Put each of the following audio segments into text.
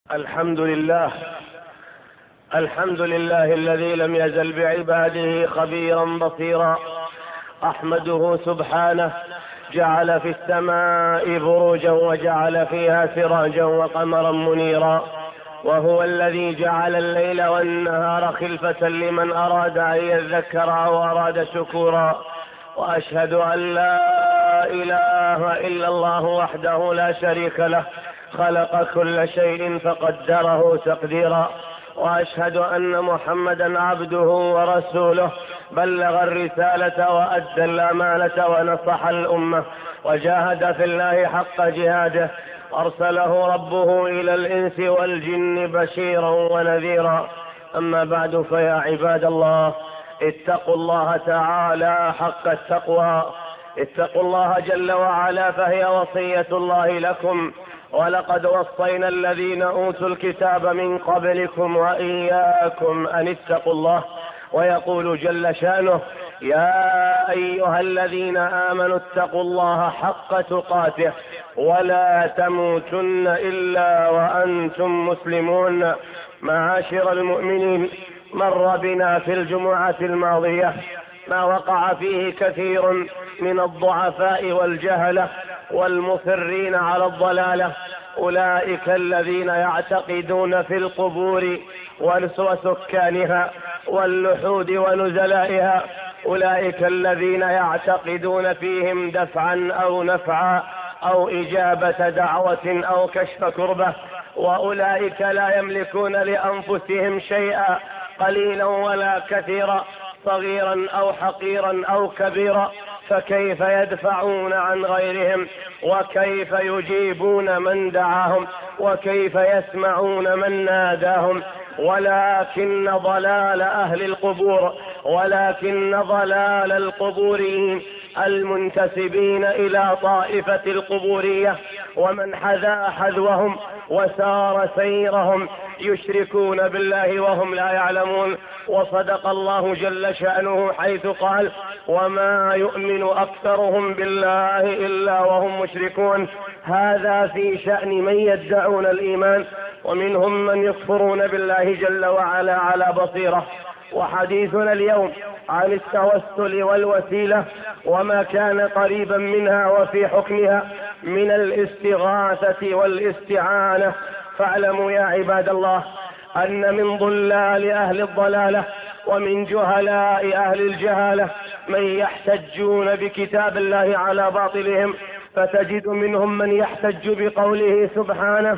الحمد لله الذي لم يزل بعباده خبيرا بصيرا. أحمده سبحانه، جعل في السماء بروجا وجعل فيها سراجا وقمرا منيرا، وهو الذي جعل الليل والنهار خلفة لمن أراد أن يذكر أو أراد شكورا. وأشهد أن لا إله إلا الله وحده لا شريك له، خلق كل شيء فقدره تقديرا. وأشهد أن محمدا عبده ورسوله، بلغ الرسالة وأدى الأمانة ونصح الأمة وجاهد في الله حق جهاده، أرسله ربه إلى الإنس والجن بشيرا ونذيرا. أما بعد، فيا عباد الله، اتقوا الله تعالى حق التقوى، اتقوا الله جل وعلا، فهي وصية الله لكم: ولقد وصينا الذين أوتوا الكتاب من قبلكم وإياكم أن اتقوا الله. ويقول جل شأنه: يا أيها الذين آمنوا اتقوا الله حق تقاته ولا تموتن إلا وأنتم مسلمون. معاشر المؤمنين، مر بنا في الجمعة الماضية ما وقع فيه كثير من الضعفاء والجهلة والمصرين على الضلالة، أولئك الذين يعتقدون في القبور وسكانها واللحود ونزلائها، أولئك الذين يعتقدون فيهم دفعا أو نفعا أو إجابة دعوة أو كشف كربة، وأولئك لا يملكون لأنفسهم شيئا قليلا ولا كثيرا، صغيرا أو حقيرا أو كبيرا، فكيف يدفعون عن غيرهم؟ وكيف يجيبون من دعاهم؟ وكيف يسمعون من ناداهم؟ ولكن ضلال أهل القبور، ولكن ضلال القبوريين المنتسبين إلى طائفة القبورية ومن حذا حذوهم وسار سيرهم يشركون بالله وهم لا يعلمون. وصدق الله جل شأنه حيث قال: وما يؤمن أكثرهم بالله إلا وهم مشركون. هذا في شأن من يدعون الإيمان، ومنهم من يكفرون بالله جل وعلا على بصيرة. وحديثنا اليوم عن التوسل والوسيلة وما كان قريبا منها وفي حكمها من الاستغاثة والاستعانة. فاعلموا يا عباد الله أن من ضلال أهل الضلالة ومن جهلاء أهل الجهالة من يحتجون بكتاب الله على باطلهم، فتجد منهم من يحتج بقوله سبحانه: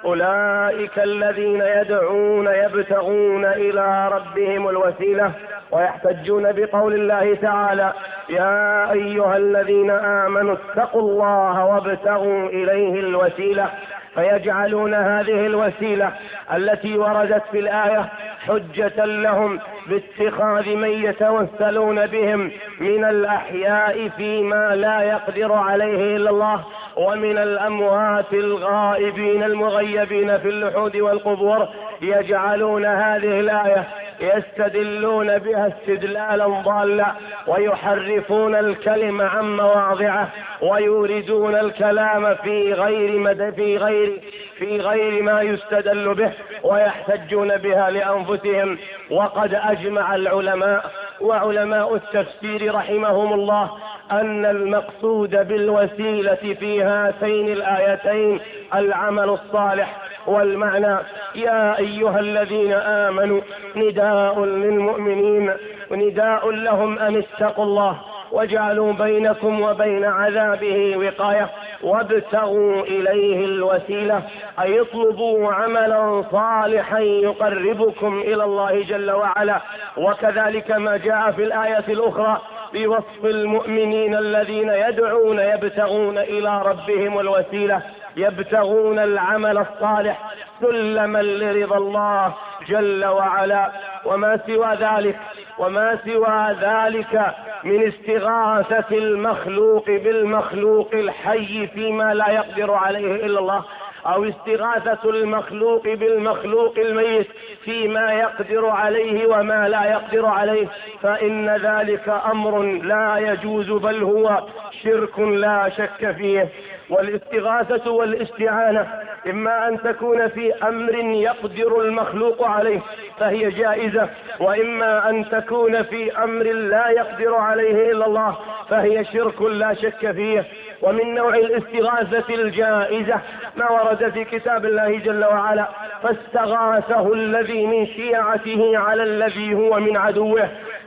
أولئك الذين يدعون يبتغون إلى ربهم الوسيلة، ويحتجون بقول الله تعالى: يا أيها الذين آمنوا اتقوا الله وابتغوا إليه الوسيلة، فيجعلون هذه الوسيلة التي وردت في الآية حجة لهم باتخاذ من يتوسلون بهم من الأحياء فيما لا يقدر عليه إلا الله، ومن الأموات الغائبين المغيبين في اللحود والقبور. يجعلون هذه الآية يستدلون بها استدلالا ضالا، ويحرفون الكلمة عن مواضعه، ويوردون الكلام في غير ما يستدل به، ويحتجون بها لأنفسهم. وقد أجمع العلماء وعلماء التفسير رحمهم الله أن المقصود بالوسيلة في هاتين الآيتين العمل الصالح. والمعنى: يا أيها الذين آمنوا نداء للمؤمنين، ونداء لهم أن اتقوا الله واجعلوا بينكم وبين عذابه وقاية، وابتغوا إليه الوسيلة، أي اطلبوا عملا صالحا يقربكم إلى الله جل وعلا. وكذلك ما جاء في الآية الأخرى بوصف المؤمنين الذين يدعون يبتغون إلى ربهم الوسيلة، يبتغون العمل الصالح سلما لرضا الله جل وعلا. وما سوى ذلك من استغاثة المخلوق بالمخلوق الحي فيما لا يقدر عليه إلا الله، أو استغاثة المخلوق بالمخلوق الميت فيما يقدر عليه وما لا يقدر عليه، فإن ذلك أمر لا يجوز، بل هو شرك لا شك فيه. والاستغاثة والاستعانة إما أن تكون في أمر يقدر المخلوق عليه فهي جائزة، وإما أن تكون في أمر لا يقدر عليه إلا الله فهي شرك لا شك فيه. ومن نوع الاستغاثة الجائزة ما ورد في كتاب الله جل وعلا: فاستغاثه الذي من شيعته على الذي هو من عدوه.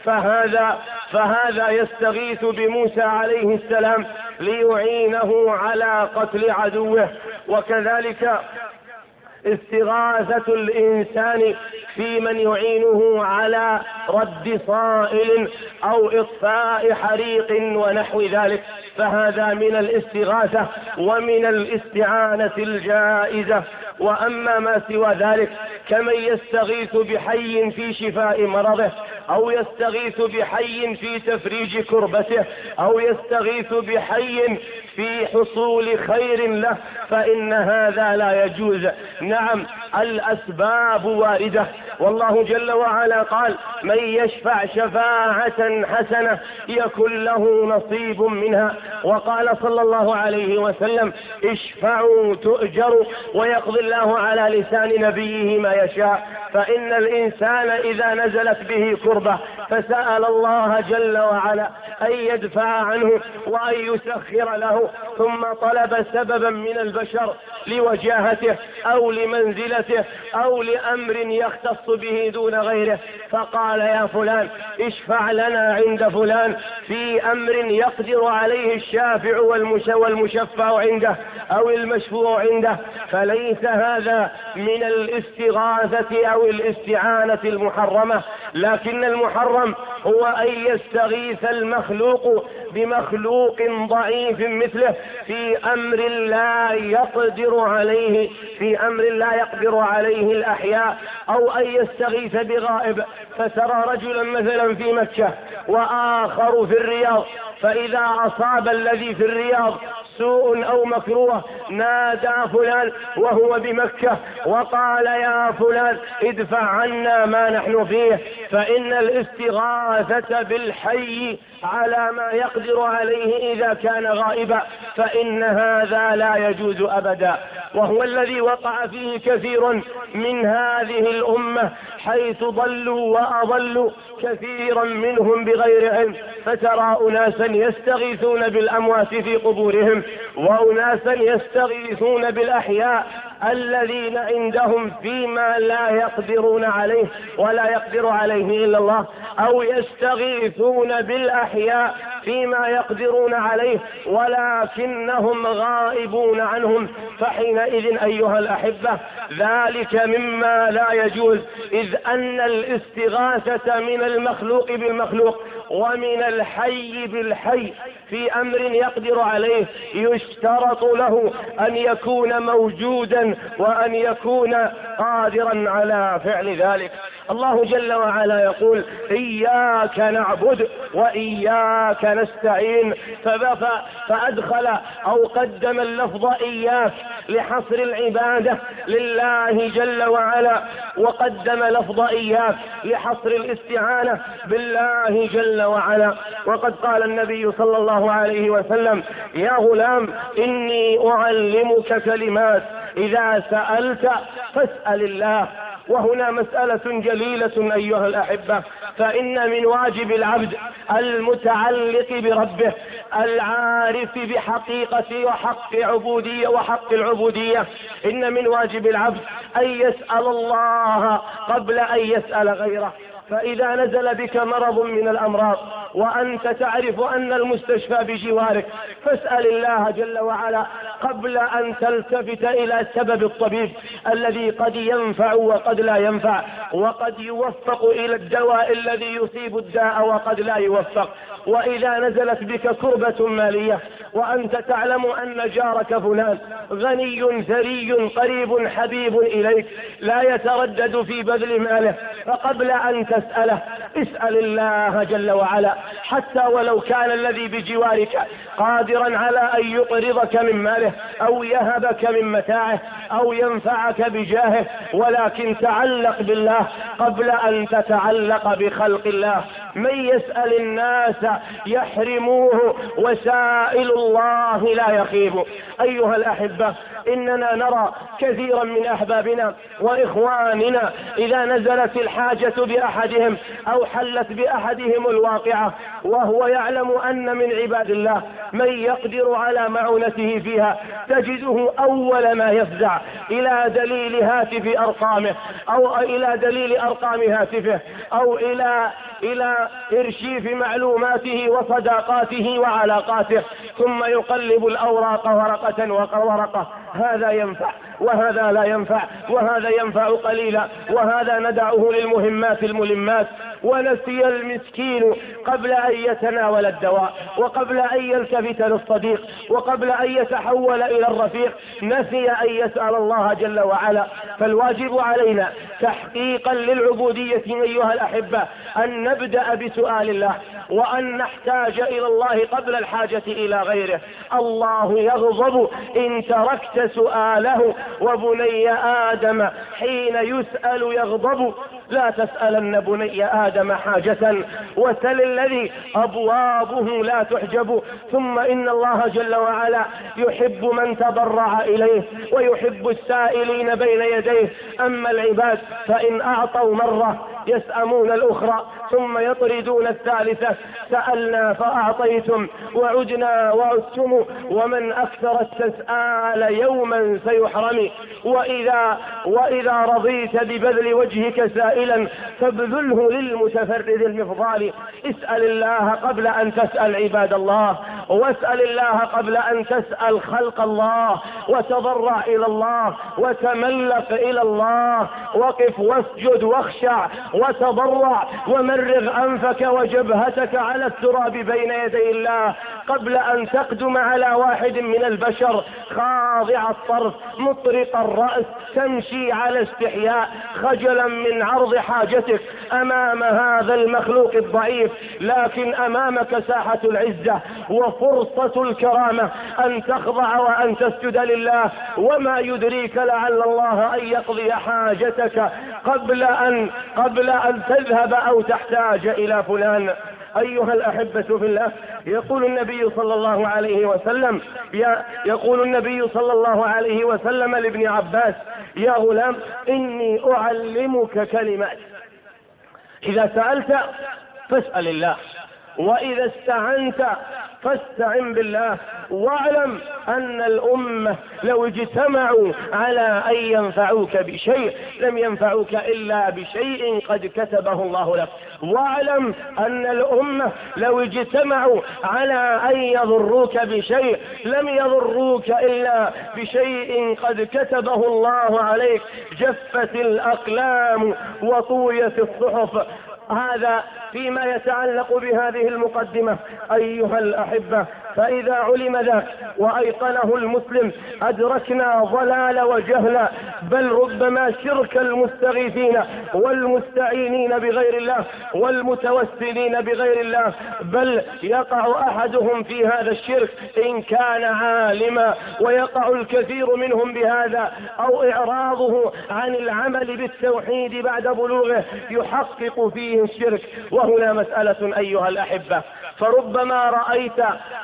فهذا يستغيث بموسى عليه السلام ليعينه على قتل عدوه. وكذلك استغاثة الإنسان في من يعينه على رد صائل أو إطفاء حريق ونحو ذلك، فهذا من الاستغاثة ومن الاستعانة الجائزة. وأما ما سوى ذلك كمن يستغيث بحي في شفاء مرضه، أو يستغيث بحي في تفريج كربته، أو يستغيث بحي في حصول خير له، فإن هذا لا يجوز. نعم، الأسباب واردة، والله جل وعلا قال: من يشفع شفاعة حسنة يكن له نصيب منها. وقال صلى الله عليه وسلم: اشفعوا تؤجروا، ويقضي الله على لسان نبيه ما يشاء. فإن الإنسان إذا نزلت به كربة فسأل الله جل وعلا أن يدفع عنه وأن يسخر له، ثم طلب سببا من البشر لوجاهته أو لمنزلته أو لأمر يختص به دون غيره، فقال: يا فلان اشفع لنا عند فلان في أمر يقدر عليه الشافع والمشفع عنده أو المشفوع عنده. فليس هذا من الاستغاثة أو الاستعانة المحرمة، لكن المحرم هو أن يستغيث المخلوق بمخلوق ضعيف مثله في أمر لا يقدر عليه الأحياء، أو أن يستغيث بغائب. فترى رجلا مثلا في مكة وآخر في الرياض، فإذا أصاب الذي في الرياض سوء أو مكروه نادى فلان وهو بمكة وقال: يا فلان ادفع عنا ما نحن فيه. فإن الاستغاثة بالحي على ما يقدر عليه إذا كان غائبا فإن هذا لا يجوز أبدا، وهو الذي وقع فيه كثير من هذه الأمة، حيث ضلوا وأضلوا كثيرا منهم بغير علم. فترى أناسا يستغيثون بالأموات في قبورهم، وأناسا يستغيثون بالأحياء الذين عندهم فيما لا يقدرون عليه ولا يقدر عليه إلا الله، أو يستغيثون بالأحياء فيما يقدرون عليه ولكنهم غائبون عنهم. فحينئذ أيها الأحبة ذلك مما لا يجوز، إذ أن الاستغاثة من المخلوق بالمخلوق ومن الحي بالحي في أمر يقدر عليه يشترط له أن يكون موجودا وأن يكون قادرا على فعل ذلك. الله جل وعلا يقول: إياك نعبد وإياك نستعين، فأدخل أو قدم اللفظ إياك لحصر العبادة لله جل وعلا، وقدم لفظ إياك لحصر الاستعانة بالله جل وعلا. وقد قال النبي صلى الله عليه وسلم: يا غلام إني أعلمك كلمات إذا سألت فاسأل الله. وهنا مسألة جليلة أيها الأحبة، فإن من واجب العبد المتعلق بربه العارف بحقيقة وحق العبودية، إن من واجب العبد أن يسأل الله قبل أن يسأل غيره. فإذا نزل بك مرض من الأمراض وأنت تعرف أن المستشفى بجوارك فاسأل الله جل وعلا قبل أن تلتفت إلى سبب الطبيب الذي قد ينفع وقد لا ينفع، وقد يوفق إلى الدواء الذي يصيب الداء وقد لا يوفق. وإذا نزلت بك كربة مالية وأنت تعلم أن جارك فلان غني ثري قريب حبيب إليك لا يتردد في بذل ماله، فقبل أن تسأله اسأل الله جل وعلا، حتى ولو كان الذي بجوارك قادرا على أن يقرضك من ماله أو يهبك من متاعه أو ينفعك بجاهه، ولكن تعلق بالله قبل أن تتعلق بخلق الله. من يسأل الناس يحرموه وسائل الله لا يخيب. أيها الأحبة، إننا نرى كثيرا من أحبابنا وإخواننا إذا نزلت الحاجة بأحدهم أو حلت بأحدهم الواقعة وهو يعلم أن من عباد الله من يقدر على معونته فيها، تجده أول ما يفزع إلى دليل هاتف أرقامه أو إلى دليل أرقام هاتفه أو إلى إرشيف معلوماته وصداقاته وعلاقاته، ثم يقلب الأوراق ورقة ورقة. هذا ينفع وهذا لا ينفع، وهذا ينفع قليلا وهذا ندعه للمهمات الملمات. ونسي المسكين قبل أن يتناول الدواء وقبل أن يلتفت للصديق وقبل أن يتحول إلى الرفيق، نسي أن يسأل الله جل وعلا. فالواجب علينا تحقيقا للعبودية أيها الأحبة أن نبدأ بسؤال الله وأن نحتاج إلى الله قبل الحاجة إلى غيره. الله يغضب إن تركت سؤاله، وبني آدم حين يسأل يغضب. لا تسألن بني آدم حاجة وسل الذي أبوابه لا تحجب. ثم إن الله جل وعلا يحب من تضرع إليه ويحب السائلين بين يديه. أما العباد فإن أعطوا مرة يسأمون الأخرى ثم يطردون الثالثة. سألنا فأعطيتم وعدنا وعدتم، ومن أكثر التسآل يوما سيحرم. وإذا رضيت ببذل وجهك سائلا فابذله للمتفرد المفضال. اسأل الله قبل أن تسأل عباد الله، واسأل الله قبل أن تسأل خلق الله، وتضرع إلى الله وتملق إلى الله. وقف واسجد واخشع وتضرع ومرغ أنفك وجبهتك على التراب بين يدي الله قبل أن تقدم على واحد من البشر خاضع الطرف مطرق الرأس، تمشي على استحياء خجلا من عرض حاجتك أمام هذا المخلوق الضعيف. لكن أمامك ساحة العزة وفرصة الكرامة أن تخضع وأن تسجد لله. وما يدريك لعل الله أن يقضي حاجتك قبل أن تذهب أو تحتاج إلى فلان. أيها الأحبة في الله، يقول النبي صلى الله عليه وسلم لابن عباس: يا غلام إني أعلمك كلمات، إذا سألت فاسأل الله، وإذا استعنت فاستعن بالله، واعلم أن الأمة لو اجتمعوا على أن ينفعوك بشيء لم ينفعوك إلا بشيء قد كتبه الله لك. واعلم أن الأمة لو اجتمعوا على أن يضروك بشيء لم يضروك إلا بشيء قد كتبه الله عليك. جفت الأقلام وطويت الصحف. هذا فيما يتعلق بهذه المقدمة. أيها الأحبة، فإذا علم ذاك وأيقنه المسلم أدركنا ضلال وجهل، بل ربما شرك المستغيثين والمستعينين بغير الله والمتوسلين بغير الله، بل يقع أحدهم في هذا الشرك إن كان عالما، ويقع الكثير منهم بهذا، أو إعراضه عن العمل بالتوحيد بعد بلوغه يحقق فيه الشرك. وهنا مسألة أيها الأحبة، فربما رأيت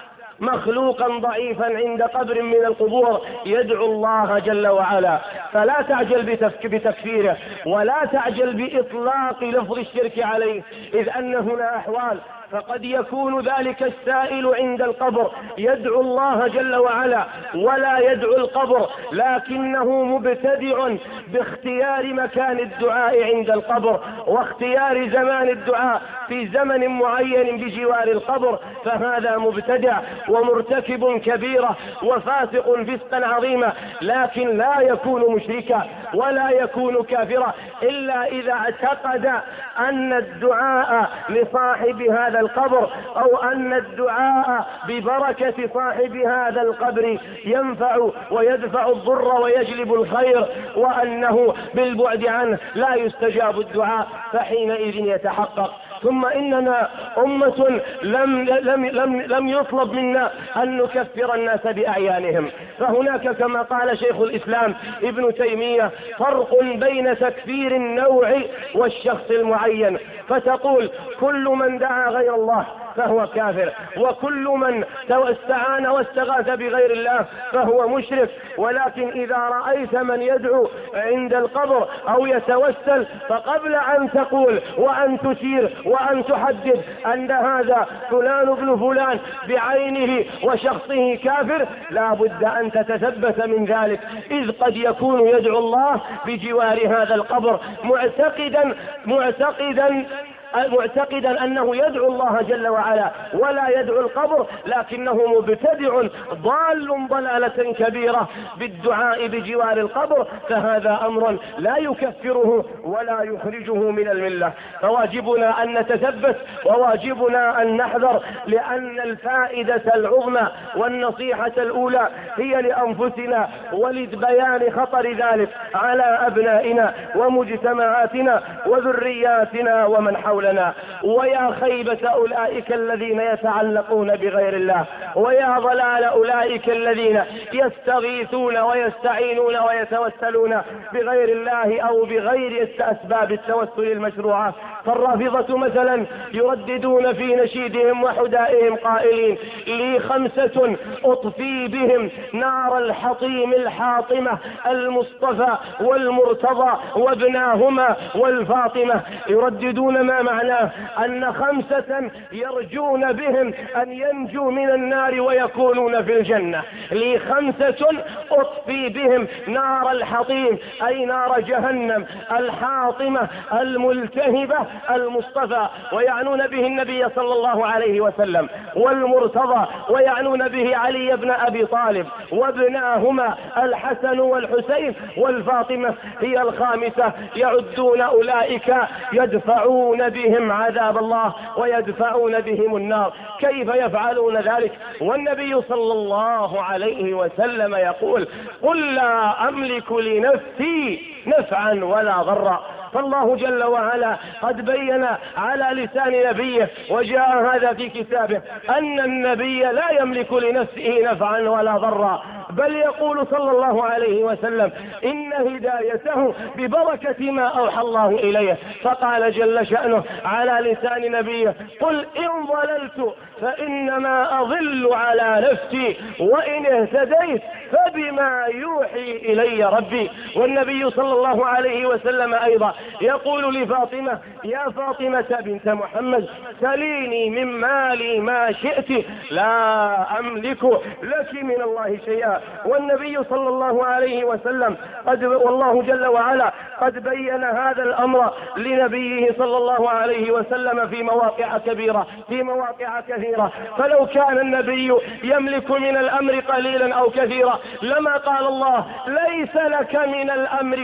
مخلوقا ضعيفا عند قبر من القبور يدعو الله جل وعلا، فلا تعجل بتكفيره ولا تعجل بإطلاق لفظ الشرك عليه، إذ أن هنا أحوال. فقد يكون ذلك السائل عند القبر يدعو الله جل وعلا ولا يدعو القبر، لكنه مبتدع باختيار مكان الدعاء عند القبر واختيار زمان الدعاء في زمن معين بجوار القبر، فهذا مبتدع ومرتكب كبيرة وفاسق فسقا عظيما. لكن لا يكون مشركا ولا يكون كافرا إلا إذا اعتقد أن الدعاء لصاحب هذا القبر أو أن الدعاء ببركة صاحب هذا القبر ينفع ويدفع الضر ويجلب الخير، وأنه بالبعد عنه لا يستجاب الدعاء، فحينئذ يتحقق ثم إننا أمة لم يطلب منا أن نكفر الناس بأعيانهم. فهناك كما قال شيخ الإسلام ابن تيمية فرق بين تكفير النوع والشخص المعين، فتقول كل من دعا غير الله فهو كافر، وكل من استعان واستغاث بغير الله فهو مشرك. ولكن إذا رأيت من يدعو عند القبر أو يتوسل، فقبل أن تقول وأن تشير وأن تحدد أن هذا فلان ابن فلان بعينه وشخصه كافر، لا بد أن تتثبت من ذلك، إذ قد يكون يدعو الله بجوار هذا القبر معتقدا أنه يدعو الله جل وعلا ولا يدعو القبر، لكنه مبتدع ضال ضلالة كبيرة بالدعاء بجوار القبر، فهذا أمر لا يكفره ولا يخرجه من الملة. فواجبنا أن نتثبت وواجبنا أن نحذر، لأن الفائدة العظمى والنصيحة الأولى هي لأنفسنا ولبيان خطر ذلك على أبنائنا ومجتمعاتنا وذرياتنا ومن حولنا. ويا خيبة أولئك الذين يتعلقون بغير الله، ويا ضلال أولئك الذين يستغيثون ويستعينون ويتوسلون بغير الله أو بغير أسباب التوسل المشروعة. فالرافضة مثلا يرددون في نشيدهم وحدائهم قائلين: لي 5 أطفي بهم نار الحطيم الحاطمة، المصطفى والمرتضى وابناهما والفاطمة. يرددون ما معناه أن 5 يرجون بهم أن ينجوا من النار ويكونون في الجنة. لي 5 أطفي بهم نار الحطيم، أي نار جهنم الحاطمة الملتهبة، المصطفى ويعنون به النبي صلى الله عليه وسلم، والمرتضى ويعنون به علي بن أبي طالب، وابناهما الحسن والحسين والفاطمة هي 5. يعدون أولئك يدفعون بهم عذاب الله ويدفعون بهم النار. كيف يفعلون ذلك والنبي صلى الله عليه وسلم يقول: قل لا أملك لنفسي نفعا ولا ضرا. فالله جل وعلا قد بين على لسان نبيه، وجاء هذا في كتابه، أن النبي لا يملك لنفسه نفعا ولا ضرا، بل يقول صلى الله عليه وسلم إن هدايته ببركة ما أوحى الله إليه. فقال جل شأنه على لسان نبيه: قل إن ضللت فإنما أضل على نفسي، وإن اهتديت فبما يوحي إلي ربي. والنبي صلى الله عليه وسلم أيضا يقول لفاطمة: يا فاطمة بنت محمد سليني من مالي ما شئت لا أملك لك من الله شيئا. والنبي صلى الله عليه وسلم والله جل وعلا قد بين هذا الأمر لنبيه صلى الله عليه وسلم في مواقع كثيرة. فلو كان النبي يملك من الأمر قليلا أو كثيرا لما قال الله: ليس لك من الأمر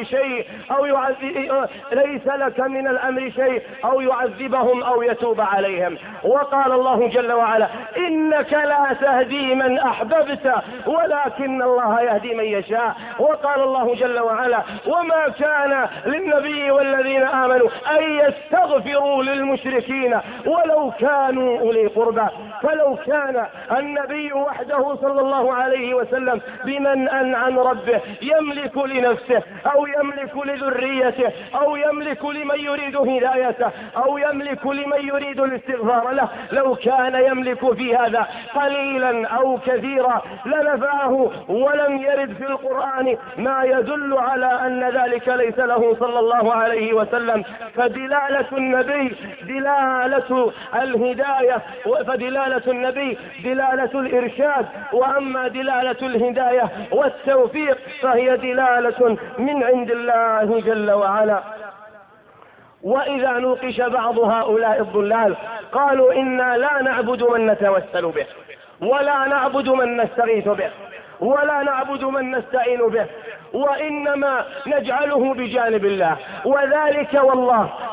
شيء أو يعذبهم أو يتوب عليهم. وقال الله جل وعلا: إنك لا تهدي من أحببت ولكن الله يهدي من يشاء. وقال الله جل وعلا: وما كان للنبي والذين آمنوا أن يستغفروا للمشركين ولو كانوا أولي قربى. فلو كان النبي وحده صلى الله عليه وسلم بمنأ عن ربه يملك لنفسه أو يملك لذريته أو يملك لمن يريد هدايته أو يملك لمن يريد الاستغفار له، لو كان يملك في هذا قليلا أو كثيرا لنفعه. ولم يرد في القرآن ما يدل على أن ذلك ليس له صلى الله عليه وسلم. فدلالة النبي دلالة الهداية، فدلالة النبي دلالة الإرشاد، وأما دلالة الهداية والتوفيق فهي دلالة من عند الله جل وعلا. وإذا نوقش بعض هؤلاء الضلال قالوا: إنا لا نعبد من نتوسل به، ولا نعبد من نستغيث به، ولا نعبد من نستعين به، وإنما نجعله بجانب الله. وذلك والله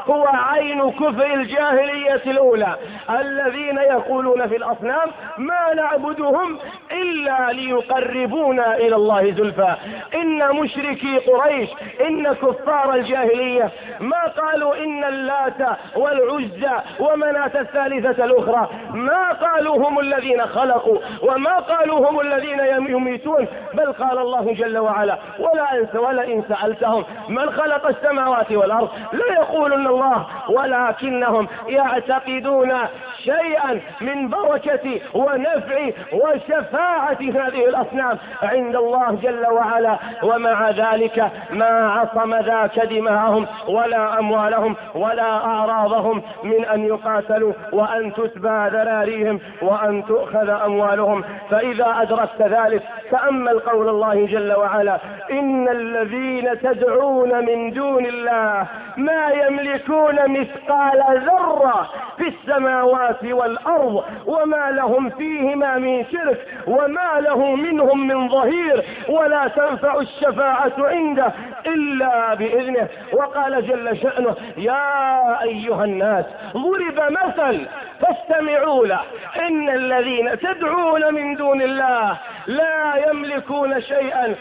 هو عين كفر الجاهلية الأولى، الذين يقولون في الأصنام ما نعبدهم إلا ليقربونا إلى الله زلفى. إن مشركي قريش، إن كفار الجاهلية ما قالوا إن اللات والعزى ومناة الثالثة الأخرى، ما قالوا هم الذين خلقوا، وما قالوا هم الذين يميتون، بل قال الله جل وعلا ولئن سألتهم من خلق السماوات والأرض لا يقولون الله ولكنهم يعتقدون شيئا من بركة ونفع وشفاعة هذه الأصنام عند الله جل وعلا. ومع ذلك ما عصم ذاك دماءهم ولا أموالهم ولا أعراضهم من أن يقاتلوا وأن تتبى ذراريهم وأن تؤخذ أموالهم. فإذا أدركت ذلك تأمل قول الله جل وعلا إن الذين تدعون من دون الله ما يملكون مثقال ذرة في السماوات والأرض وما لهم فيهما من شرك وما له منهم من ظهير ولا تنفع الشفاعة عنده إلا بإذنه. وقال جل شأنه يا أيها الناس ضرب مثل فاستمعوا له إن الذين تدعون من دون الله لا يملكون شيئا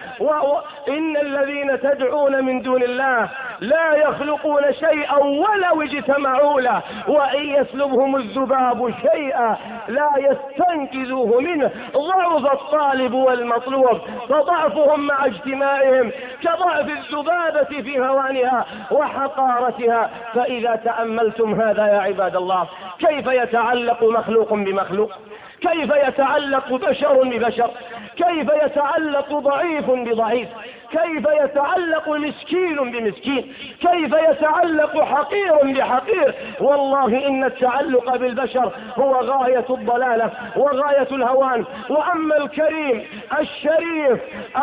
إن الذين تدعون من دون الله لا يخلقون شيئا ولو اجتمعوا له وإن يسلبهم الذباب شيئا لا يستنقذوه منه ضعف الطالب والمطلوب. فضعفهم مع اجتماعهم كضعف الذبابة في هوانها وحقارتها. فإذا تأملتم هذا يا عباد الله كيف يتعلق مخلوق بمخلوق، كيف يتعلق بشر ببشر، كيف يتعلق ضعيف بضعيف، كيف يتعلق مسكين بمسكين، كيف يتعلق حقير بحقير. والله إن التعلق بالبشر هو غاية الضلالة وغاية الهوان. وأما الكريم الشريف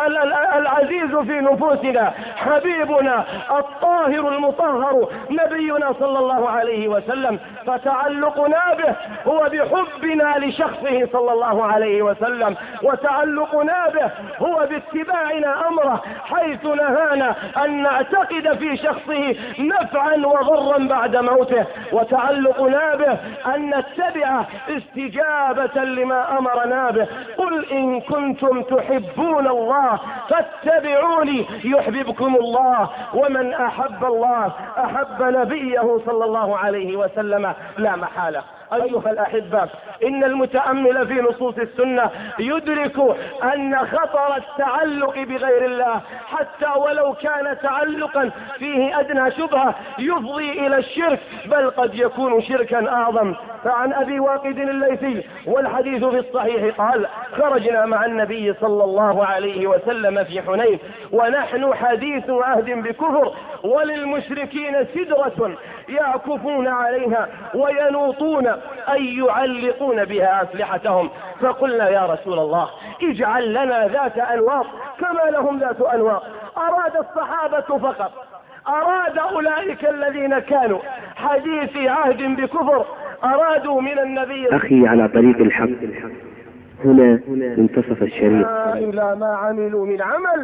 العزيز في نفوسنا حبيبنا الطاهر المطهر نبينا صلى الله عليه وسلم فتعلقنا به هو بحبنا لشخصه صلى الله عليه وسلم، وتعلقنا به هو باتباعنا أمره حيث نهانا أن نعتقد في شخصه نفعا وضرا بعد موته، وتعلقنا به أن نتبع استجابة لما أمرنا به. قل إن كنتم تحبون الله فاتبعوني يحببكم الله. ومن أحب الله أحب نبيه صلى الله عليه وسلم لا محالة. أيها الأحبة إن المتأمل في نصوص السنة يدرك أن خطر التعلق بغير الله حتى ولو كان تعلقا فيه أدنى شبهة يفضي إلى الشرك بل قد يكون شركا أعظم. فعن أبي واقد الليثي والحديث في الصحيح قال خرجنا مع النبي صلى الله عليه وسلم في حنين ونحن حديث عهد بكفر وللمشركين سدرة يعكفون عليها وينوطون أي يعلقون بها أسلحتهم. فقلنا يا رسول الله اجعل لنا ذات أنواط كما لهم ذات أنواط. أراد الصحابة فقط، أراد أولئك الذين كانوا حديث عهد بكفر أرادوا من النبي أخي على طريق الحق هنا منتصف الشريط إلى ما عملوا من عمل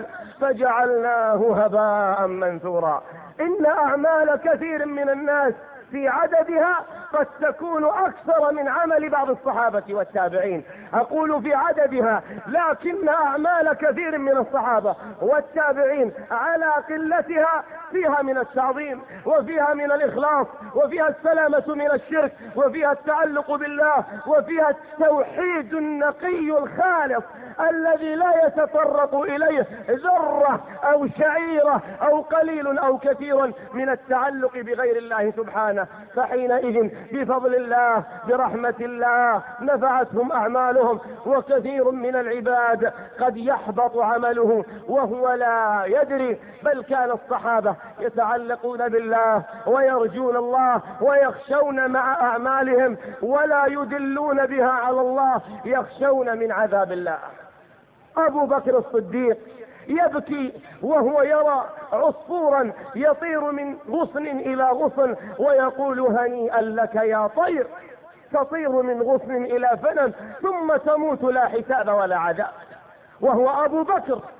فجعلناه هباء منثورا. إن أعمال كثير من الناس في عددها قد تكون أكثر من عمل بعض الصحابة والتابعين. أقول في عددها لكن أعمال كثير من الصحابة والتابعين على قلتها فيها من التعظيم وفيها من الإخلاص وفيها السلامة من الشرك وفيها التعلق بالله وفيها التوحيد النقي الخالص الذي لا يتطرق إليه ذرة أو شعيرة أو قليل أو كثير من التعلق بغير الله سبحانه. فحينئذ بفضل الله برحمة الله نفعتهم أعمالهم. وكثير من العباد قد يحبط عمله وهو لا يدري، بل كان الصحابة يتعلقون بالله ويرجون الله ويخشون مع أعمالهم ولا يدلون بها على الله، يخشون من عذاب الله. أبو بكر الصديق يبكي وهو يرى عصفورا يطير من غصن إلى غصن ويقول هنيئا لك يا طير تطير من غصن إلى فنن ثم تموت لا حساب ولا عذاب. وهو أبو بكر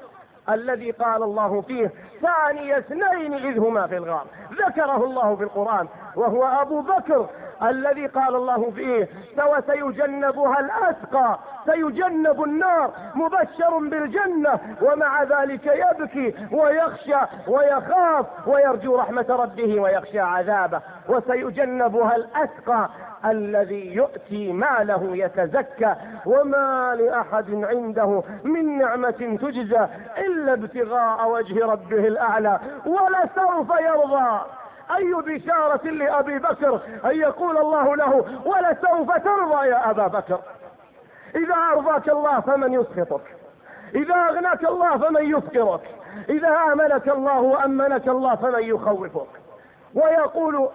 الذي قال الله فيه ثاني اثنين إذ هما في الغار، ذكره الله في القرآن، وهو أبو بكر الذي قال الله فيه وسيجنبها الأتقى، سيجنب النار، مبشر بالجنة، ومع ذلك يبكي ويخشى ويخاف ويرجو رحمة ربه ويخشى عذابه. وسيجنبها الأتقى الذي يؤتي ماله يتزكى وما لأحد عنده من نعمة تجزى إلا ابتغاء وجه ربه الأعلى ولسوف يرضى. أي بشارة لأبي بكر أن يقول الله له ولسوف ترضى يا أبا بكر. إذا أرضاك الله فمن يسخطك، إذا أغناك الله فمن يفقرك، إذا آمنك الله وأمنك الله فمن يخوفك. ويقول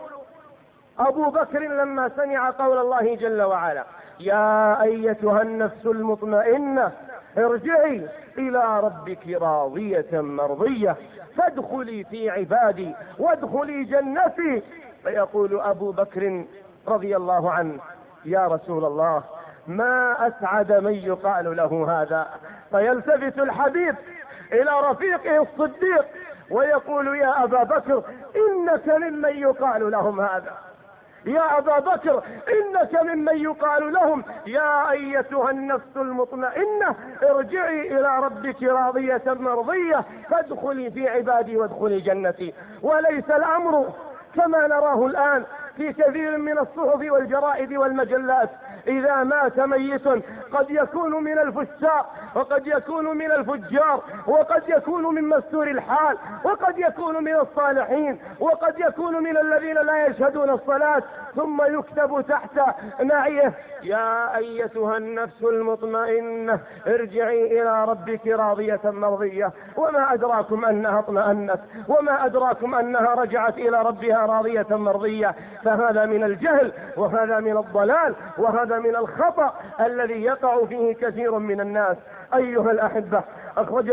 أبو بكر لما سمع قول الله جل وعلا يا أيتها النفس المطمئنة ارجعي إلى ربك راضية مرضية فادخلي في عبادي وادخلي جنتي. فيقول أبو بكر رضي الله عنه يا رسول الله ما أسعد من يقال له هذا. فيلتفت الحبيب إلى رفيقه الصديق ويقول يا أبا بكر إنك ممن يقال لهم هذا، يا أبا بكر إنك ممن يقال لهم يا أيتها النفس المطمئنة ارجعي إلى ربك راضية مرضية فادخلي في عبادي وادخلي جنتي. وليس الأمر كما نراه الآن في كثير من الصحف والجرائد والمجلات، إذا مات ميت قد يكون من الفساق وقد يكون من الفجار وقد يكون من مستور الحال وقد يكون من الصالحين وقد يكون من الذين لا يشهدون الصلاة، ثم يكتب تحت نعيه يا أيتها النفس المطمئنة ارجعي إلى ربك راضية مرضية. وما أدراكم أنها اطمأنت، وما أدراكم أنها رجعت إلى ربها راضية مرضية. فهذا من الجهل وهذا من الضلال وهذا من الخطأ الذي يقع فيه كثير من الناس. أيها الأحبة أخرج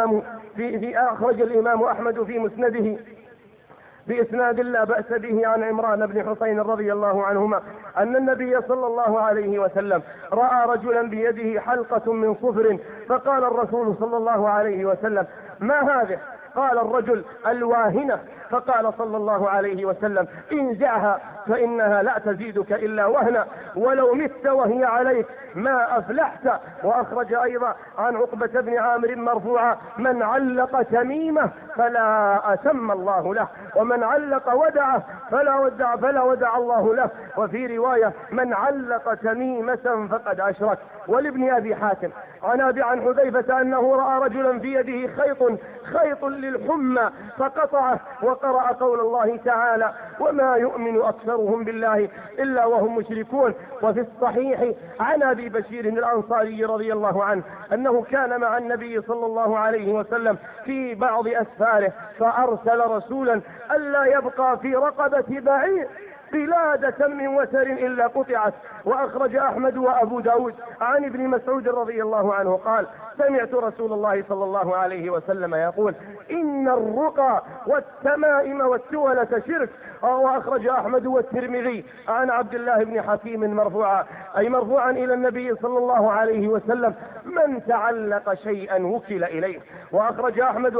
الإمام أحمد في مسنده بإسناد لا بأس به عن عمران بن حسين رضي الله عنهما أن النبي صلى الله عليه وسلم رأى رجلا بيده حلقة من صفر فقال الرسول صلى الله عليه وسلم ما هذه؟ قال الرجل الواهنة. فقال صلى الله عليه وسلم انزعها فإنها لا تزيدك إلا وهنا ولو مت وهي عليك ما أفلحت. وأخرج أيضا عن عقبة بن عامر مرفوعا من علق تميمة فلا أتم الله له ومن علق ودعه فلا ودع الله له. وفي رواية من علق تميمة فقد أشرك. ولابن أبي حاتم عن حذيفة أنه رأى رجلا في يده خيط للحمى فقطعه وقرأ قول الله تعالى وما يؤمن أكثرهم بالله إلا وهم مشركون. وفي الصحيح عن أبي بشير الأنصاري رضي الله عنه أنه كان مع النبي صلى الله عليه وسلم في بعض أسفاره فأرسل رسولا ألا يبقى في رقبة بعير قلادة من وتر إلا قطعت. وأخرج أحمد وأبو داود عن ابن مسعود رضي الله عنه قال سمعت رسول الله صلى الله عليه وسلم يقول إن الرقى والتمائم والتولة شرك. وأخرج أحمد والترمذي عن عبد الله بن حكيم مرفوعا إلى النبي صلى الله عليه وسلم من تعلق شيئا وكل إليه. وأخرج أحمد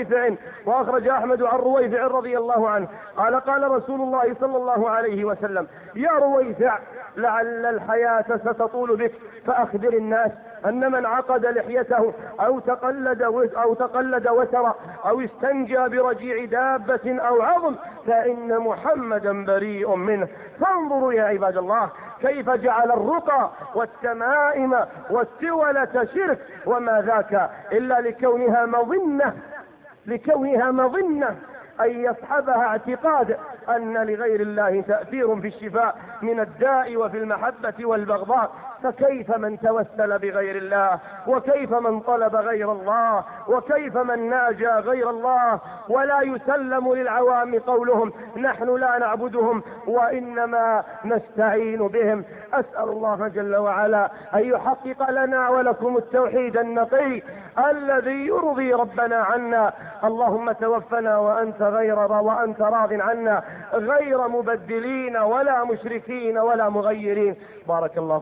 عن رويفع رضي الله عنه قال رسول الله صلى الله عليه وسلم يا رويفع لعل الحياة ستطول بك فأخبر الناس أن من عقد لحيته أو تقلد وتر أو استنجى برجيع دابة أو عظم فإن محمدا بريء منه. فانظروا يا عباد الله كيف جعل الرقى والتمائم والتولة شرك، وما ذاك إلا لكونها مظنة أن يصحبها اعتقاد أن لغير الله تأثير في الشفاء من الداء وفي المحبة والبغضاء. فكيف من توسل بغير الله وكيف من طلب غير الله وكيف من ناجى غير الله. ولا يسلم للعوام قولهم نحن لا نعبدهم وإنما نستعين بهم. أسأل الله جل وعلا أن يحقق لنا ولكم التوحيد النقي الذي يرضي ربنا عنا. اللهم توفنا وأنت راض عنا غير مبدلين ولا مشركين ولا مغيرين. بارك الله لي ولكم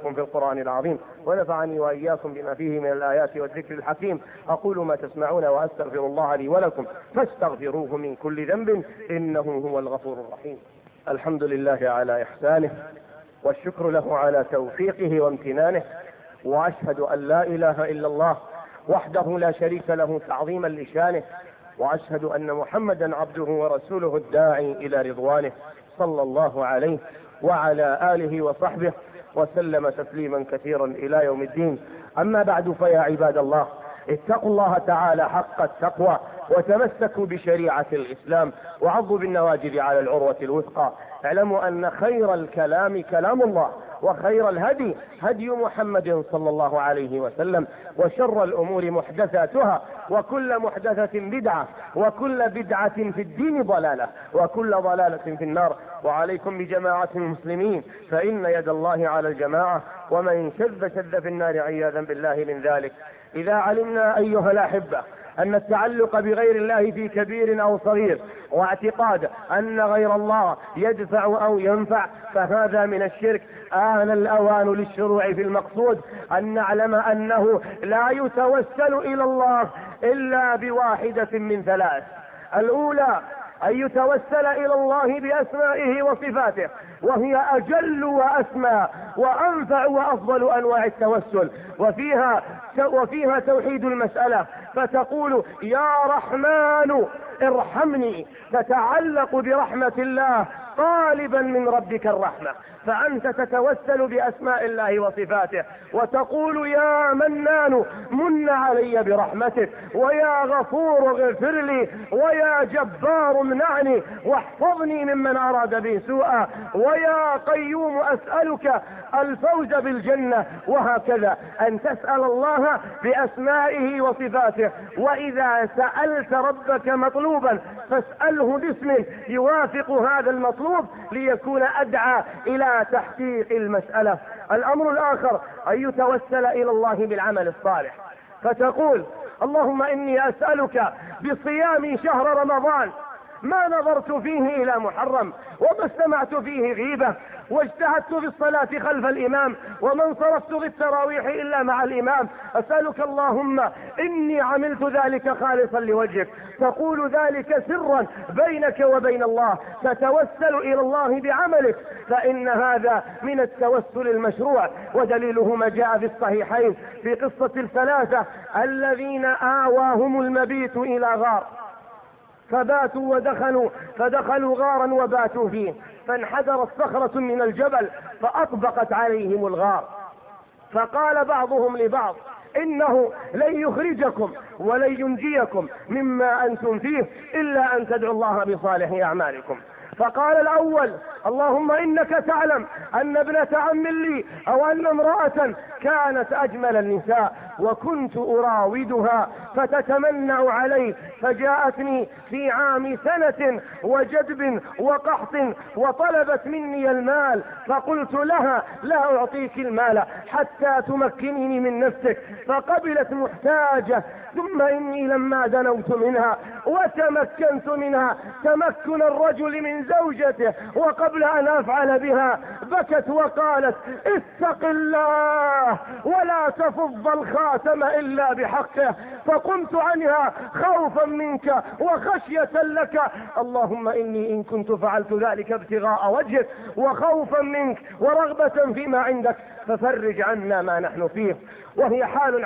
ولكم في القرآن العظيم، ونفعني وإياكم بما فيه من الآيات والذكر الحكيم. أقول ما تسمعون وأستغفر الله لي ولكم فاستغفروه من كل ذنب إنه هو الغفور الرحيم. الحمد لله على إحسانه، والشكر له على توفيقه وامتنانه، وأشهد أن لا إله إلا الله وحده لا شريك له تعظيما لشانه، وأشهد أن محمدا عبده ورسوله الداعي إلى رضوانه، صلى الله عليه وعلى آله وصحبه وسلم تسليما كثيرا إلى يوم الدين. أما بعد، فيا عباد الله، اتقوا الله تعالى حق التقوى، وتمسكوا بشريعة الإسلام، وعضوا بالنواجذ على العروة الوثقى. اعلموا أن خير الكلام كلام الله، وخير الهدي هدي محمد صلى الله عليه وسلم، وشر الأمور محدثاتها، وكل محدثة بدعة، وكل بدعة في الدين ضلالة، وكل ضلالة في النار. وعليكم بجماعة المسلمين، فإن يد الله على الجماعة، ومن شذ في النار عياذا بالله من ذلك. إذا علمنا أيها الأحبة أن التعلق بغير الله في كبير أو صغير، واعتقاد أن غير الله يدفع أو ينفع، فهذا من الشرك. آن الأوان للشروع في المقصود، أن نعلم أنه لا يتوسل إلى الله إلا بواحدة من ثلاث. الأولى أن يتوسل إلى الله بأسمائه وصفاته، وهي أجل وأسمى وأنفع وأفضل أنواع التوسل، وفيها توحيد المسألة، فتقول يا رحمن ارحمني، تتعلق برحمة الله طالبا من ربك الرحمة، فأنت تتوسل بأسماء الله وصفاته، وتقول يا منان من علي برحمتك، ويا غفور اغفر لي، ويا جبار امنعني واحفظني ممن أراد بي سوءا، ويا قيوم أسألك الفوز بالجنة. وهكذا أن تسأل الله بأسمائه وصفاته. وإذا سألت ربك مطلوبا فاسأله باسم يوافق هذا المطلوب، ليكون أدعى إلى تحقيق المسألة. الأمر الآخر أن يتوسل إلى الله بالعمل الصالح، فتقول اللهم إني أسألك بصيام شهر رمضان ما نظرت فيه إلى محرم، وما استمعت فيه غيبة، واجتهدت في الصلاة خلف الإمام، وما انصرفت بالتراويح إلا مع الإمام. أسألك اللهم إني عملت ذلك خالصا لوجهك. تقول ذلك سرا بينك وبين الله، تتوسل إلى الله بعملك، فإن هذا من التوسل المشروع. ودليله ما جاء في الصحيحين في قصة الثلاثة الذين آواهم المبيت إلى غار، فباتوا فدخلوا غارا وباتوا فيه، فانحدرت صخرة من الجبل فأطبقت عليهم الغار، فقال بعضهم لبعض إنه لن يخرجكم ولن ينجيكم مما أنتم فيه إلا أن تدعوا الله بصالح أعمالكم. فقال الأول اللهم إنك تعلم أن ابنة عم لي أو أن امرأة كانت أجمل النساء، وكنت أراودها فتتمنع علي، فجاءتني في عام سنة وجدب وقحط وطلبت مني المال، فقلت لها لا أعطيك المال حتى تمكنني من نفسك، فقبلت محتاجة. ثم إني لما دنوت منها وتمكنت منها تمكن الرجل من زوجته، وقبل أن أفعل بها بكت وقالت اتق الله ولا تفض الخاتم إلا بحقه، فقمت عنها خوفا منك وخشية لك. اللهم إني إن كنت فعلت ذلك ابتغاء وجهك وخوفا منك ورغبة فيما عندك ففرج عنا ما نحن فيه. وهي حال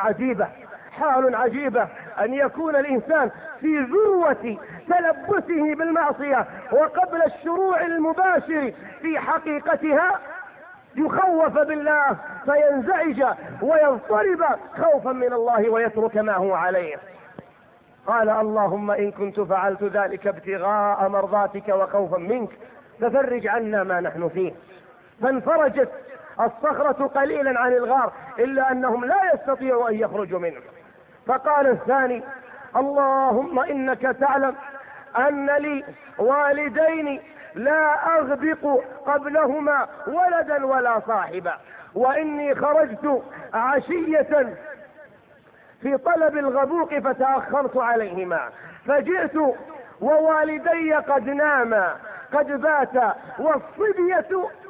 عجيبة أن يكون الإنسان في ذروة تلبسه بالمعصية، وقبل الشروع المباشر في حقيقتها يخوف بالله فينزعج ويضطرب خوفا من الله ويترك ما هو عليه. قال اللهم إن كنت فعلت ذلك ابتغاء مرضاتك وخوفا منك ففرج عنا ما نحن فيه. فانفرجت الصخرة قليلا عن الغار، إلا أنهم لا يستطيعوا أن يخرجوا منه. فقال الثاني اللهم إنك تعلم أن لي والدين لا أغبق قبلهما ولدا ولا صاحبا، وإني خرجت عشية في طلب الغبوق فتأخرت عليهما، فجئت ووالدي قد ناما، قد بات والصبية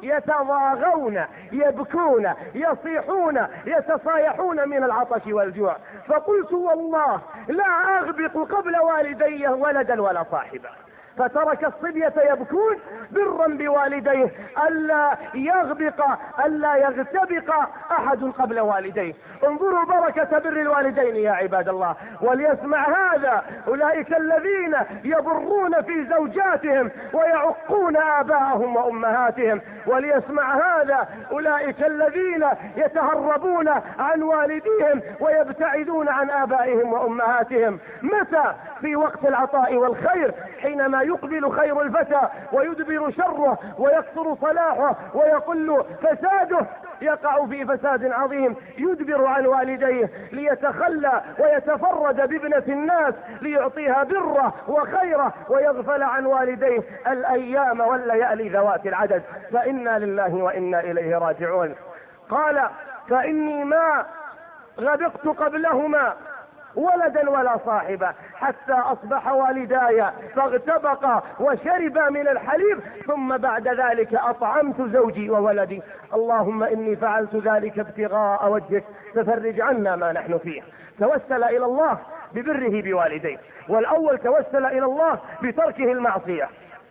يتضاغون يبكون يصيحون يتصايحون من العطش والجوع. فقلت والله لا أغبق قبل والدي ولدا ولا صاحبا. فترك الصبية يبكون برا بوالديه ألا يغبق ألا يغتبق أحد قبل والديه. انظروا بركة بر الوالدين يا عباد الله. وليسمع هذا أولئك الذين يبرون في زوجاتهم ويعقون آباءهم وأمهاتهم. وليسمع هذا أولئك الذين يتهربون عن والديهم ويبتعدون عن آبائهم وأمهاتهم. متى؟ في وقت العطاء والخير، حينما يقبل خير الفتى ويدبر شره ويكثر صلاحه ويقل فساده، يقع في فساد عظيم، يدبر عن والديه ليتخلى ويتفرد بابنة الناس ليعطيها بره وخيره ويغفل عن والديه الأيام والليالي ذوات العدد. فإنا لله وإنا إليه راجعون. قال فإني ما غبقت قبلهما ولدا ولا صاحبا حتى أصبح والداي فاغتبقا وشربا من الحليب، ثم بعد ذلك أطعمت زوجي وولدي. اللهم إني فعلت ذلك ابتغاء وجهك ففرج عنا ما نحن فيه. توسل إلى الله ببره بوالديه، والأول توسل إلى الله بتركه المعصية،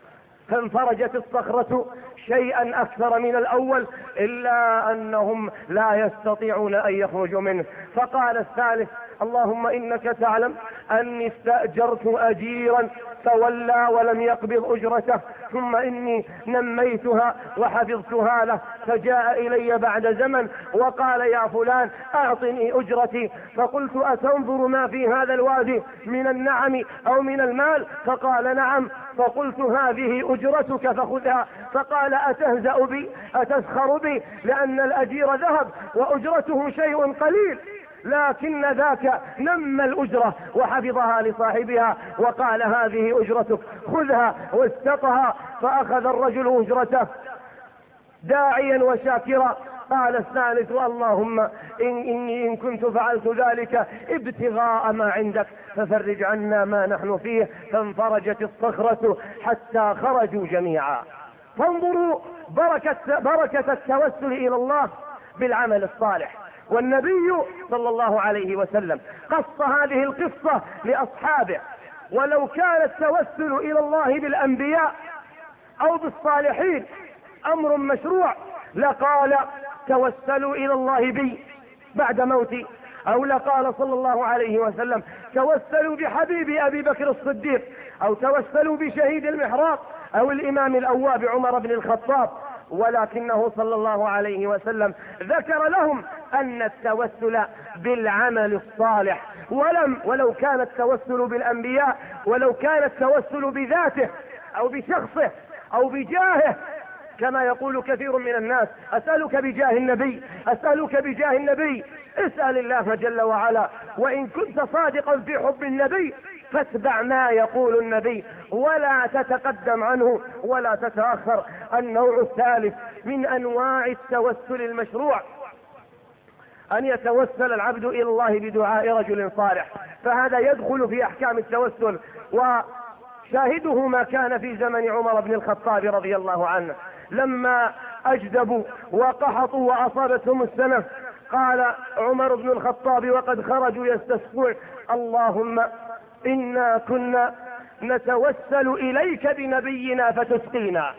فانفرجت الصخرة شيئا أكثر من الأول إلا أنهم لا يستطيعون أن يخرجوا منه. فقال الثالث اللهم إنك تعلم أني استأجرت أجيرا تولى ولم يقبض أجرته، ثم إني نميتها وحفظتها له، فجاء إلي بعد زمن وقال يا فلان أعطني أجرتي. فقلت أتنظر ما في هذا الوادي من النعم أو من المال؟ فقال نعم. فقلت هذه أجرتك فخذها. فقال أتهزأ بي أتسخر بي؟ لأن الأجير ذهب وأجرته شيء قليل، لكن ذاك نمى الأجرة وحفظها لصاحبها وقال هذه أجرتك خذها واستطها. فأخذ الرجل أجرته داعيا وشاكرا. قال الثالث اللهم إن كنت فعلت ذلك ابتغاء ما عندك ففرج عنا ما نحن فيه. فانفرجت الصخرة حتى خرجوا جميعا. فانظروا بركة التوسل إلى الله بالعمل الصالح. والنبي صلى الله عليه وسلم قص هذه القصة لأصحابه. ولو كان التوسل إلى الله بالأنبياء أو بالصالحين أمر مشروع لقال توسلوا إلى الله بي بعد موتي، أو لقال صلى الله عليه وسلم توسلوا بحبيبي أبي بكر الصديق، أو توسلوا بشهيد المحراق أو الإمام الأواب عمر بن الخطاب. ولكنه صلى الله عليه وسلم ذكر لهم أن التوسل بالعمل الصالح، ولو كان التوسل بالأنبياء، ولو كان التوسل بذاته أو بشخصه أو بجاهه، كما يقول كثير من الناس أسألك بجاه النبي أسألك بجاه النبي. اسأل الله جل وعلا، وإن كنت صادقا في حب النبي فاتبع ما يقول النبي ولا تتقدم عنه ولا تتأخر. النوع الثالث من أنواع التوسل المشروع أن يتوسل العبد إلى الله بدعاء رجل صالح، فهذا يدخل في أحكام التوسل. وشاهده ما كان في زمن عمر بن الخطاب رضي الله عنه لما أجدبوا وقحطوا وأصابتهم السنة، قال عمر بن الخطاب وقد خرجوا يستسقون اللهم إنا كنا نتوسل إليك بنبينا فتسقينا،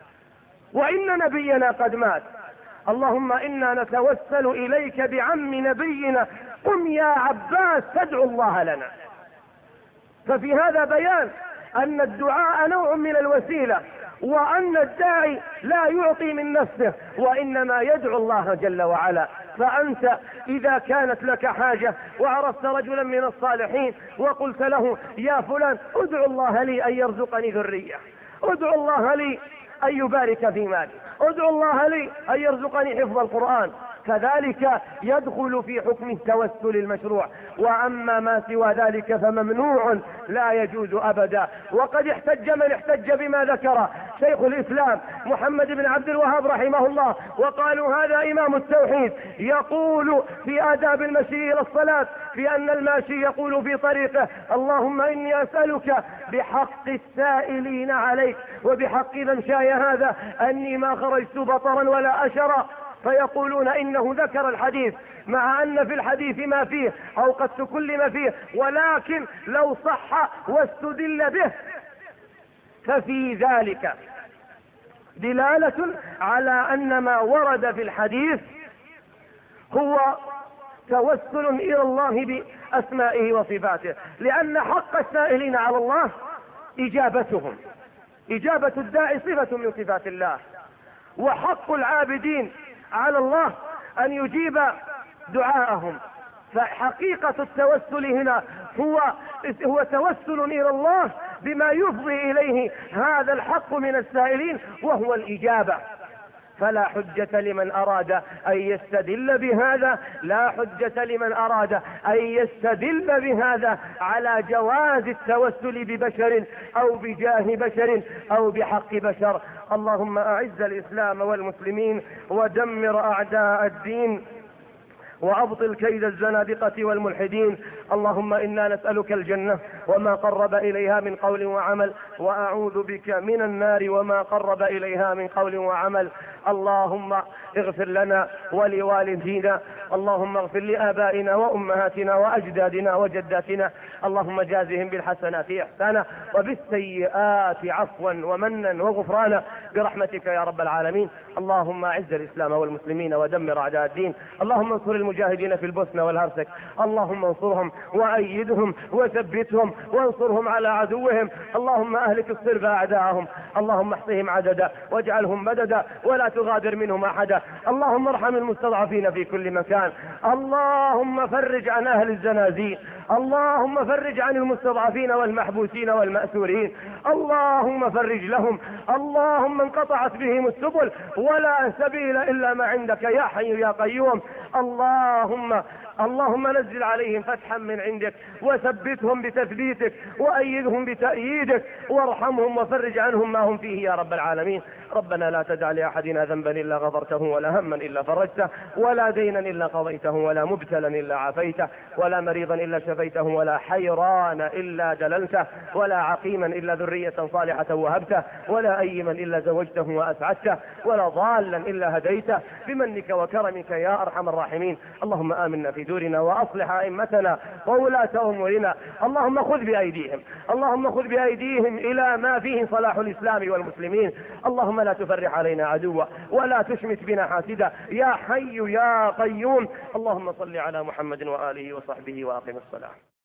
وإن نبينا قد مات، اللهم إنا نتوسل إليك بعم نبينا، قم يا عباس تدعو الله لنا. ففي هذا بيان أن الدعاء نوع من الوسيلة، وأن الداعي لا يعطي من نفسه وإنما يدعو الله جل وعلا. فأنت إذا كانت لك حاجة وعرفت رجلا من الصالحين وقلت له يا فلان ادعو الله لي أن يرزقني ذرية، ادعو الله لي أن يبارك في مالي، ادعو الله لي أن يرزقني حفظ القرآن، كذلك يدخل في حكم التوسل المشروع. وأما ما سوى ذلك فممنوع لا يجوز أبدا. وقد احتج من احتج بما ذكر شيخ الإسلام محمد بن عبد الوهاب رحمه الله، وقالوا هذا إمام التوحيد يقول في آداب المشي إلى الصلاة في أن الماشي يقول في طريقه: اللهم إني أسألك بحق السائلين عليك وبحق ممشاي هذا أني ما خرجت بطرا ولا أشرا. فيقولون إنه ذكر الحديث مع أن في الحديث ما فيه أو قد تكلم فيه، ولكن لو صح واستدل به ففي ذلك دلالة على أن ما ورد في الحديث هو توسل إلى الله بأسمائه وصفاته، لأن حق السائلين على الله إجابتهم، إجابة الداعي صفة من صفات الله، وحق العابدين على الله أن يجيب دعاءهم. فحقيقة التوسل هنا هو توسل إلى الله بما يفضي إليه هذا الحق من السائلين وهو الإجابة. فلا حجة لمن أراد أن يستدل بهذا، لا حجة لمن أراد أن يستدل بهذا على جواز التوسل ببشر أو بجاه بشر أو بحق بشر. اللهم أعز الإسلام والمسلمين ودمر أعداء الدين وأبطل كيد الزنادقة والملحدين. اللهم إنا نسألك الجنة وما قرب إليها من قول وعمل، وأعوذ بك من النار وما قرب إليها من قول وعمل. اللهم اغفر لنا ولوالدينا، اللهم اغفر لآبائنا وأمهاتنا وأجدادنا وجداتنا، اللهم جازهم بالحسنات إحسانا وبالسيئات عفوا ومنا وغفرانا برحمتك يا رب العالمين. اللهم أعز الإسلام والمسلمين ودمر أعداء الدين. اللهم انصر المجاهدين في البوسنة والهرسك، اللهم انصرهم وأيدهم وثبتهم وانصرهم على عدوهم. اللهم أهلك الصرف أعداءهم، اللهم احصهم عددا واجعلهم مددا ولا تغادر منهم أحدا. اللهم ارحم المستضعفين في كل مكان، اللهم فرج عن أهل الزنازين، اللهم فرج عن المستضعفين والمحبوسين والمأسورين، اللهم فرج لهم. اللهم انقطعت بهم السبل ولا سبيل إلا ما عندك يا حي يا قيوم. اللهم نزل عليهم فتحا من عندك وثبتهم بتثبيتك وأيدهم بتأييدك وارحمهم وفرج عنهم ما هم فيه يا رب العالمين. ربنا لا تدع لأحدنا ذنبا إلا غفرته ولا هما إلا فرجته ولا دينا إلا قضيته ولا مبتلا إلا عافيته ولا مريضا إلا شفيته ولا حيران إلا دللته ولا عقيما إلا ذرية صالحة وهبته ولا أيما إلا زوجته وأسعدته ولا ضالا إلا هديته بمنك وكرمك يا أرحم الراحمين. اللهم آمنا في دورنا وأصلح أئمتنا وولاة أمورنا. اللهم خذ بأيديهم، اللهم خذ بأيديهم إلى ما فيه صلاح الإسلام والمسلمين. اللهم لا تفرح علينا عدوا ولا تشمت بنا حاسدا يا حي يا قيوم. اللهم صل على محمد وآله وصحبه وأقم الصلاة.